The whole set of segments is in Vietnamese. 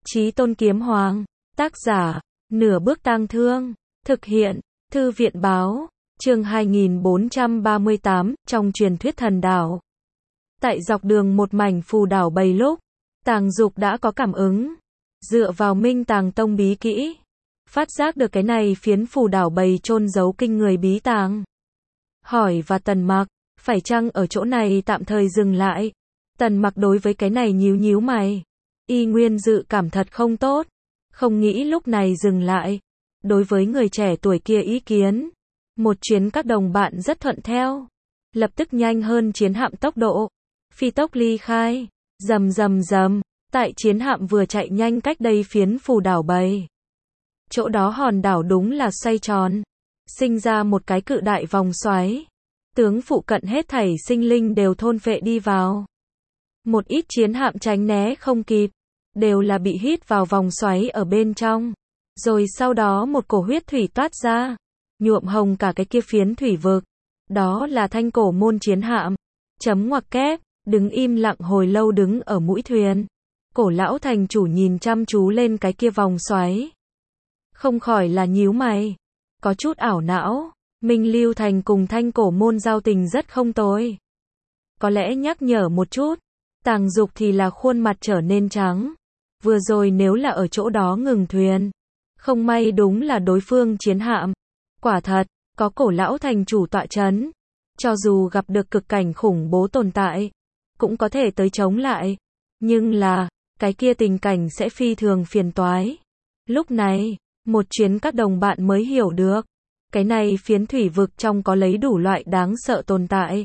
Chí Tôn Kiếm Hoàng. Tác giả, Nửa Bước Tang Thương. Thực hiện, Thư viện báo. Chương 2438, trong truyền thuyết thần đảo. Tại dọc đường một mảnh phù đảo bầy lúc, Tàng Dục đã có cảm ứng. Dựa vào Minh Tàng Tông bí kỹ, phát giác được cái này phiến phù đảo bầy chôn giấu kinh người bí tàng. Hỏi và Tần Mặc, phải chăng ở chỗ này tạm thời dừng lại? Tần Mặc đối với cái này nhíu nhíu mày. Y nguyên dự cảm thật không tốt. Không nghĩ lúc này dừng lại. Đối với người trẻ tuổi kia ý kiến, một chuyến các đồng bạn rất thuận theo. Lập tức nhanh hơn chiến hạm tốc độ. Phi tốc ly khai. Rầm rầm rầm. Tại chiến hạm vừa chạy nhanh cách đây phiến phù đảo bầy. Chỗ đó hòn đảo đúng là xoay tròn. Sinh ra một cái cự đại vòng xoáy. Tướng phụ cận hết thảy sinh linh đều thôn phệ đi vào. Một ít chiến hạm tránh né không kịp. Đều là bị hít vào vòng xoáy ở bên trong. Rồi sau đó một cổ huyết thủy toát ra. Nhuộm hồng cả cái kia phiến thủy vực. Đó là Thanh Cổ Môn chiến hạm. Chấm ngoặc kép. Đứng im lặng hồi lâu đứng ở mũi thuyền. Cổ lão thành chủ nhìn chăm chú lên cái kia vòng xoáy. Không khỏi là nhíu mày. Có chút ảo não. Minh Lưu Thành cùng Thanh Cổ Môn giao tình rất không tồi. Có lẽ nhắc nhở một chút. Tàng Dục thì là khuôn mặt trở nên trắng. Vừa rồi nếu là ở chỗ đó ngừng thuyền. Không may đúng là đối phương chiến hạm. Quả thật, có cổ lão thành chủ tọa chấn. Cho dù gặp được cực cảnh khủng bố tồn tại, cũng có thể tới chống lại. Nhưng là, cái kia tình cảnh sẽ phi thường phiền toái. Lúc này, một chuyến các đồng bạn mới hiểu được. Cái này phiến thủy vực trong có lấy đủ loại đáng sợ tồn tại.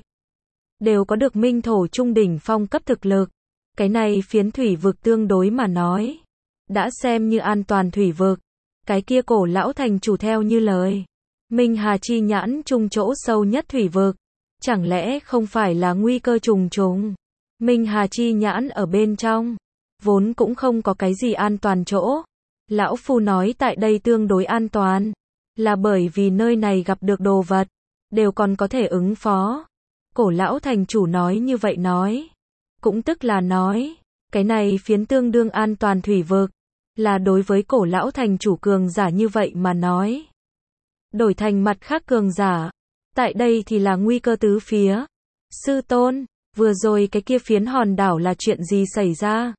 Đều có được minh thổ trung đỉnh phong cấp thực lực. Cái này phiến thủy vực tương đối mà nói. Đã xem như an toàn thủy vực. Cái kia cổ lão thành chủ theo như lời. Minh Hà chi nhãn trung chỗ sâu nhất thủy vực. Chẳng lẽ không phải là nguy cơ trùng trùng. Minh Hà chi nhãn ở bên trong. Vốn cũng không có cái gì an toàn chỗ. Lão Phu nói tại đây tương đối an toàn. Là bởi vì nơi này gặp được đồ vật. Đều còn có thể ứng phó. Cổ lão thành chủ nói như vậy nói. Cũng tức là nói. Cái này phiến tương đương an toàn thủy vực. Là đối với cổ lão thành chủ cường giả như vậy mà nói. Đổi thành mặt khác cường giả. Tại đây thì là nguy cơ tứ phía. Sư tôn, vừa rồi cái kia phiến hòn đảo là chuyện gì xảy ra?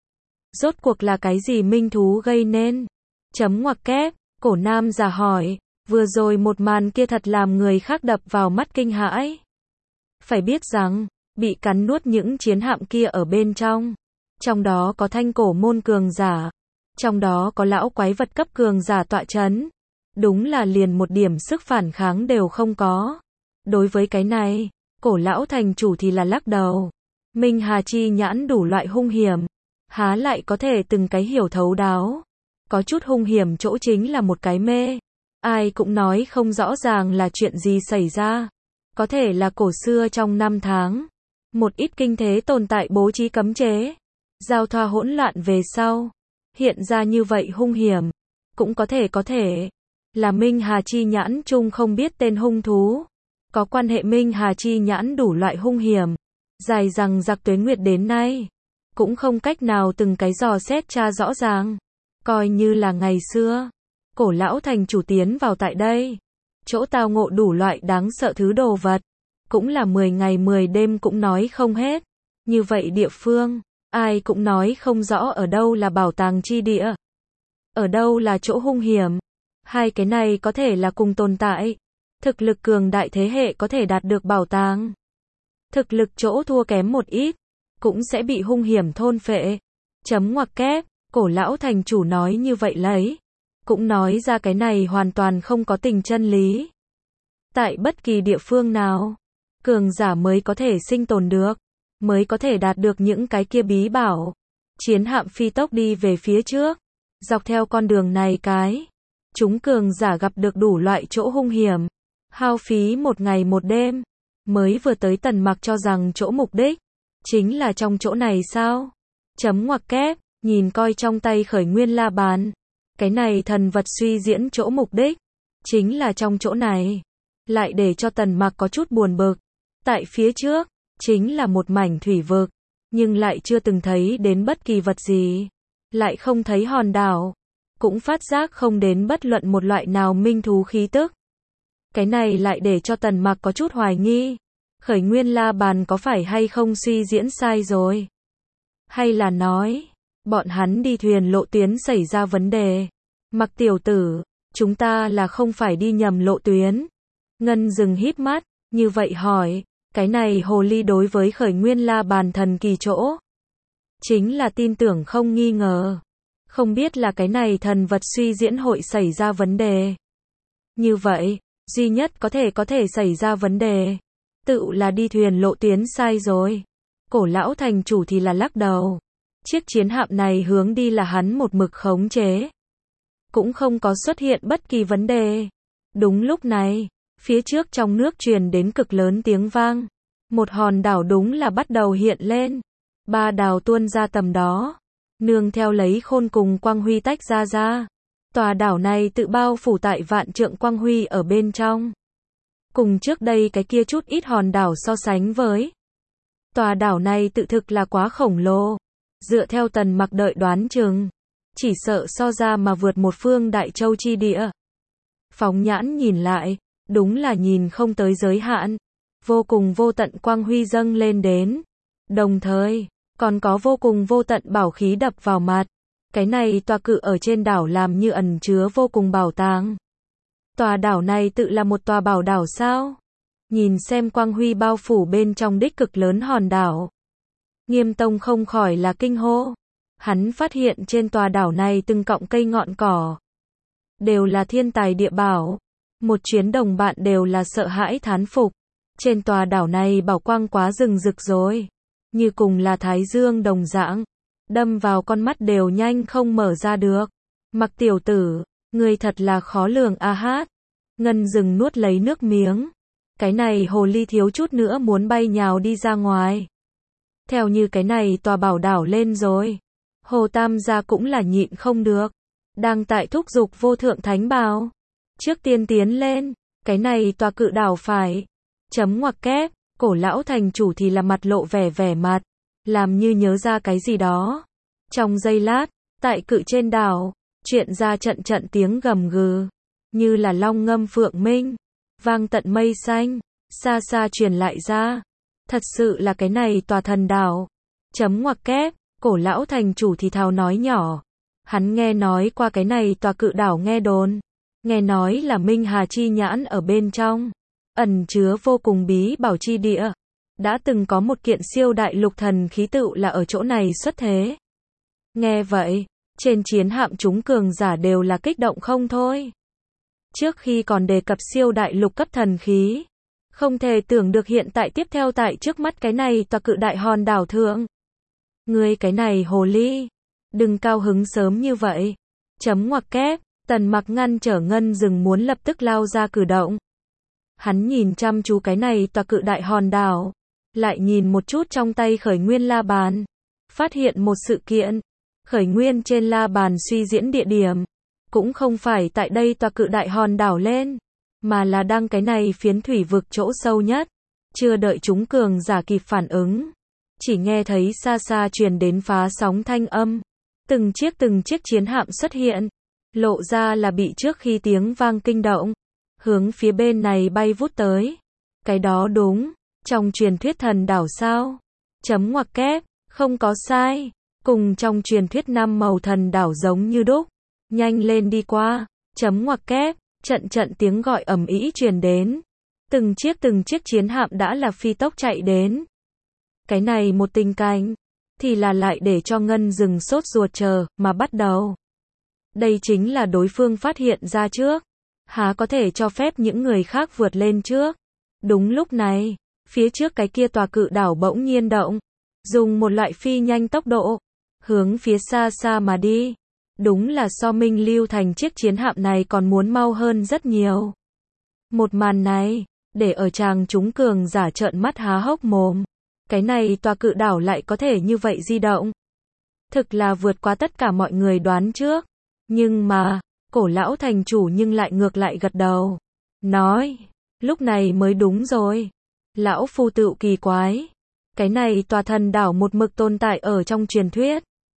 Rốt cuộc là cái gì minh thú gây nên? Chấm ngoặc kép, cổ nam già hỏi. Vừa rồi một màn kia thật làm người khác đập vào mắt kinh hãi. Phải biết rằng, bị cắn nuốt những chiến hạm kia ở bên trong. Trong đó có Thanh Cổ Môn cường giả. Trong đó có lão quái vật cấp cường giả tọa chấn. Đúng là liền một điểm sức phản kháng đều không có. Đối với cái này, cổ lão thành chủ thì là lắc đầu. Minh Hà chi nhãn đủ loại hung hiểm. Há lại có thể từng cái hiểu thấu đáo. Có chút hung hiểm chỗ chính là một cái mê. Ai cũng nói không rõ ràng là chuyện gì xảy ra. Có thể là cổ xưa trong năm tháng. Một ít kinh thế tồn tại bố trí cấm chế. Giao thoa hỗn loạn về sau. Hiện ra như vậy hung hiểm. Cũng có thể. Là Minh Hà chi nhãn chung không biết tên hung thú. Có quan hệ Minh Hà chi nhãn đủ loại hung hiểm. Dài rằng giặc tuế nguyệt đến nay. Cũng không cách nào từng cái dò xét tra rõ ràng. Coi như là ngày xưa. Cổ lão thành chủ tiến vào tại đây. Chỗ tao ngộ đủ loại đáng sợ thứ đồ vật. Cũng là 10 ngày 10 đêm cũng nói không hết. Như vậy địa phương, ai cũng nói không rõ ở đâu là bảo tàng chi địa. Ở đâu là chỗ hung hiểm. Hai cái này có thể là cùng tồn tại. Thực lực cường đại thế hệ có thể đạt được bảo tàng. Thực lực chỗ thua kém một ít. Cũng sẽ bị hung hiểm thôn phệ. Chấm ngoặc kép, cổ lão thành chủ nói như vậy lấy. Cũng nói ra cái này hoàn toàn không có tình chân lý. Tại bất kỳ địa phương nào, cường giả mới có thể sinh tồn được, mới có thể đạt được những cái kia bí bảo. Chiến hạm phi tốc đi về phía trước, dọc theo con đường này chúng cường giả gặp được đủ loại chỗ hung hiểm, hao phí một ngày một đêm, mới vừa tới Tần Mặc cho rằng chỗ mục đích, chính là trong chỗ này sao? Chấm ngoặc kép, nhìn coi trong tay khởi nguyên la bàn. Cái này thần vật suy diễn chỗ mục đích, chính là trong chỗ này. Lại để cho Tần Mặc có chút buồn bực. Tại phía trước, chính là một mảnh thủy vực, nhưng lại chưa từng thấy đến bất kỳ vật gì. lại không thấy hòn đảo, cũng phát giác không đến bất luận một loại nào minh thú khí tức. Cái này lại để cho Tần Mặc có chút hoài nghi, Khởi Nguyên La Bàn có phải hay không suy diễn sai rồi? Hay là nói, bọn hắn đi thuyền lộ tuyến xảy ra vấn đề? Mặc tiểu tử, chúng ta là không phải đi nhầm lộ tuyến. Ngân Dừng híp mắt, như vậy hỏi, cái này hồ ly đối với Khởi Nguyên La Bàn thần kỳ chỗ. Chính là tin tưởng không nghi ngờ. Không biết là cái này thần vật suy diễn hội xảy ra vấn đề. Như vậy, duy nhất có thể xảy ra vấn đề. Tự là đi thuyền lộ tuyến sai rồi. Cổ lão thành chủ thì là lắc đầu. Chiếc chiến hạm này hướng đi là hắn một mực khống chế. Cũng không có xuất hiện bất kỳ vấn đề. Đúng lúc này, phía trước trong nước truyền đến cực lớn tiếng vang. Một hòn đảo đúng là bắt đầu hiện lên. Ba đào tuôn ra tầm đó. Nương theo lấy khôn cùng quang huy tách ra. Tòa đảo này tự bao phủ tại vạn trượng quang huy ở bên trong. Cùng trước đây cái kia chút ít hòn đảo so sánh với. Tòa đảo này tự thực là quá khổng lồ. Dựa theo Tần Mặc đợi đoán chừng, chỉ sợ so ra mà vượt một phương đại châu chi địa. Phóng nhãn nhìn lại, đúng là nhìn không tới giới hạn. Vô cùng vô tận quang huy dâng lên đến. Đồng thời, còn có vô cùng vô tận bảo khí đập vào mặt. Cái này tòa cự ở trên đảo làm như ẩn chứa vô cùng bảo tàng. Tòa đảo này tự là một tòa bảo đảo sao? Nhìn xem quang huy bao phủ bên trong đích cực lớn hòn đảo. Nghiêm Tông không khỏi là kinh hô. Hắn phát hiện trên tòa đảo này từng cọng cây ngọn cỏ. Đều là thiên tài địa bảo. Một chuyến đồng bạn đều là sợ hãi thán phục. Trên tòa đảo này bảo quang quá rừng rực rồi. Như cùng là thái dương đồng dạng. Đâm vào con mắt đều nhanh không mở ra được. Mặc tiểu tử, ngươi thật là khó lường a hát. Ngân Dừng nuốt lấy nước miếng. Cái này hồ ly thiếu chút nữa muốn bay nhào đi ra ngoài. Theo như cái này tòa bảo đảo lên rồi. Hồ Tam gia cũng là nhịn không được. Đang tại thúc giục vô thượng thánh bào. Trước tiên tiến lên. Cái này tòa cự đảo phải. Chấm ngoặc kép. Cổ lão thành chủ thì là mặt lộ vẻ mặt. Làm như nhớ ra cái gì đó. Trong giây lát, tại cự trên đảo, chuyện ra trận tiếng gầm gừ. Như là long ngâm phượng minh. Vang tận mây xanh. Xa xa truyền lại ra. Thật sự là cái này tòa thần đảo. Chấm ngoặc kép. Cổ lão thành chủ thì thào nói nhỏ. Hắn nghe nói qua cái này tòa cự đảo nghe đồn. Nghe nói là Minh Hà chi nhãn ở bên trong. Ẩn chứa vô cùng bí bảo chi địa. Đã từng có một kiện siêu đại lục thần khí tựu là ở chỗ này xuất thế. Nghe vậy, trên chiến hạm chúng cường giả đều là kích động không thôi. Trước khi còn đề cập siêu đại lục cấp thần khí, không thể tưởng được hiện tại tiếp theo tại trước mắt cái này tòa cự đại hòn đảo thượng. Ngươi cái này hồ ly, đừng cao hứng sớm như vậy. Chấm ngoặc kép, Tần Mặc ngăn trở Ngân Dừng muốn lập tức lao ra cử động. Hắn nhìn chăm chú cái này tòa cự đại hòn đảo, lại nhìn một chút trong tay Khởi Nguyên La Bàn, phát hiện một sự kiện. Khởi Nguyên trên La Bàn suy diễn địa điểm, cũng không phải tại đây tòa cự đại hòn đảo lên, mà là đang cái này phiến thủy vực chỗ sâu nhất. Chưa đợi chúng cường giả kịp phản ứng, chỉ nghe thấy xa xa truyền đến phá sóng thanh âm. Từng chiếc chiến hạm xuất hiện, lộ ra là bị trước khi tiếng vang kinh động, hướng phía bên này bay vút tới. Cái đó đúng, trong truyền thuyết thần đảo sao? Chấm ngoặc kép, không có sai. Cùng trong truyền thuyết năm màu thần đảo giống như đúc. Nhanh lên đi qua. Chấm ngoặc kép, trận tiếng gọi ầm ĩ truyền đến. Từng chiếc chiến hạm đã là phi tốc chạy đến. Cái này một tình cảnh, thì là lại để cho Ngân Dừng sốt ruột chờ, mà bắt đầu. Đây chính là đối phương phát hiện ra trước. Há có thể cho phép những người khác vượt lên trước. Đúng lúc này, phía trước cái kia tòa cự đảo bỗng nhiên động. Dùng một loại phi nhanh tốc độ, hướng phía xa xa mà đi. Đúng là so Minh Lưu Thành chiếc chiến hạm này còn muốn mau hơn rất nhiều. Một màn này, để ở chàng chúng cường giả trợn mắt há hốc mồm. Cái này tòa cự đảo lại có thể như vậy di động. Thực là vượt qua tất cả mọi người đoán trước. Nhưng mà, cổ lão thành chủ nhưng lại ngược lại gật đầu. Nói, lúc này mới đúng rồi. Lão phu tựu kỳ quái. Cái này tòa thần đảo một mực tồn tại ở trong truyền thuyết.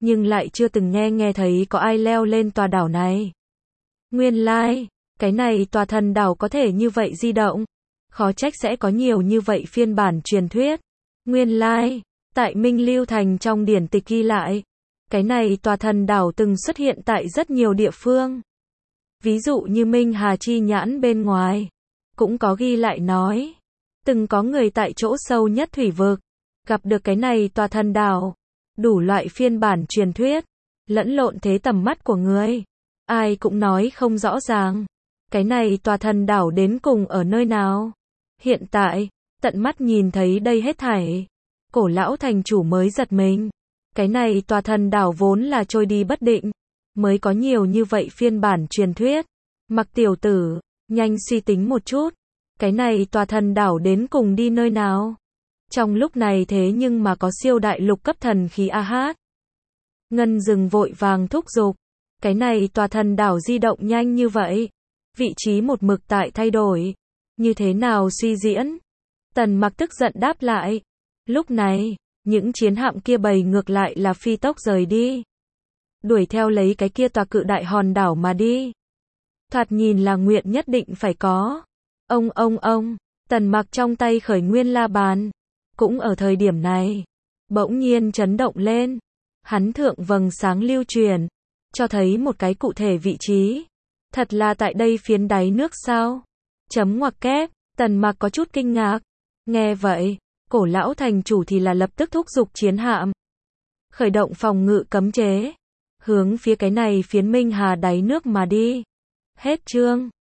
nhưng lại chưa từng nghe thấy có ai leo lên tòa đảo này. Nguyên lai, cái này tòa thần đảo có thể như vậy di động. Khó trách sẽ có nhiều như vậy phiên bản truyền thuyết. Nguyên lai, tại Minh Lưu Thành trong điển tịch ghi lại, cái này tòa thần đảo từng xuất hiện tại rất nhiều địa phương. Ví dụ như Minh Hà Chi Nhãn bên ngoài, cũng có ghi lại nói, từng có người tại chỗ sâu nhất thủy vực, gặp được cái này tòa thần đảo. Đủ loại phiên bản truyền thuyết, lẫn lộn thế tầm mắt của người. Ai cũng nói không rõ ràng, cái này tòa thần đảo đến cùng ở nơi nào. Hiện tại, tận mắt nhìn thấy đây hết thảy, Cổ lão thành chủ mới giật mình. Cái này tòa thần đảo vốn là trôi đi bất định, mới có nhiều như vậy phiên bản truyền thuyết. Mặc tiểu tử, nhanh suy tính một chút, cái này tòa thần đảo đến cùng đi nơi nào? Trong lúc này thế nhưng mà có siêu đại lục cấp thần khí AH. Ngân Dừng vội vàng thúc giục, cái này tòa thần đảo di động nhanh như vậy, vị trí một mực tại thay đổi, như thế nào suy diễn? Tần Mặc tức giận đáp lại. Lúc này, những chiến hạm kia bầy ngược lại là phi tốc rời đi, đuổi theo lấy cái kia tòa cự đại hòn đảo mà đi. Thoạt nhìn là nguyện nhất định phải có. Ông, Tần Mặc trong tay khởi nguyên la bàn, cũng ở thời điểm này, bỗng nhiên chấn động lên. Hắn thượng vầng sáng lưu truyền, cho thấy một cái cụ thể vị trí. Thật là tại đây phiến đáy nước sao? Chấm ngoặc kép, Tần Mặc có chút kinh ngạc. Nghe vậy, Cổ lão thành chủ thì là lập tức thúc giục chiến hạm, khởi động phòng ngự cấm chế, hướng phía cái này phiến Minh Hà đáy nước mà đi. Hết chương.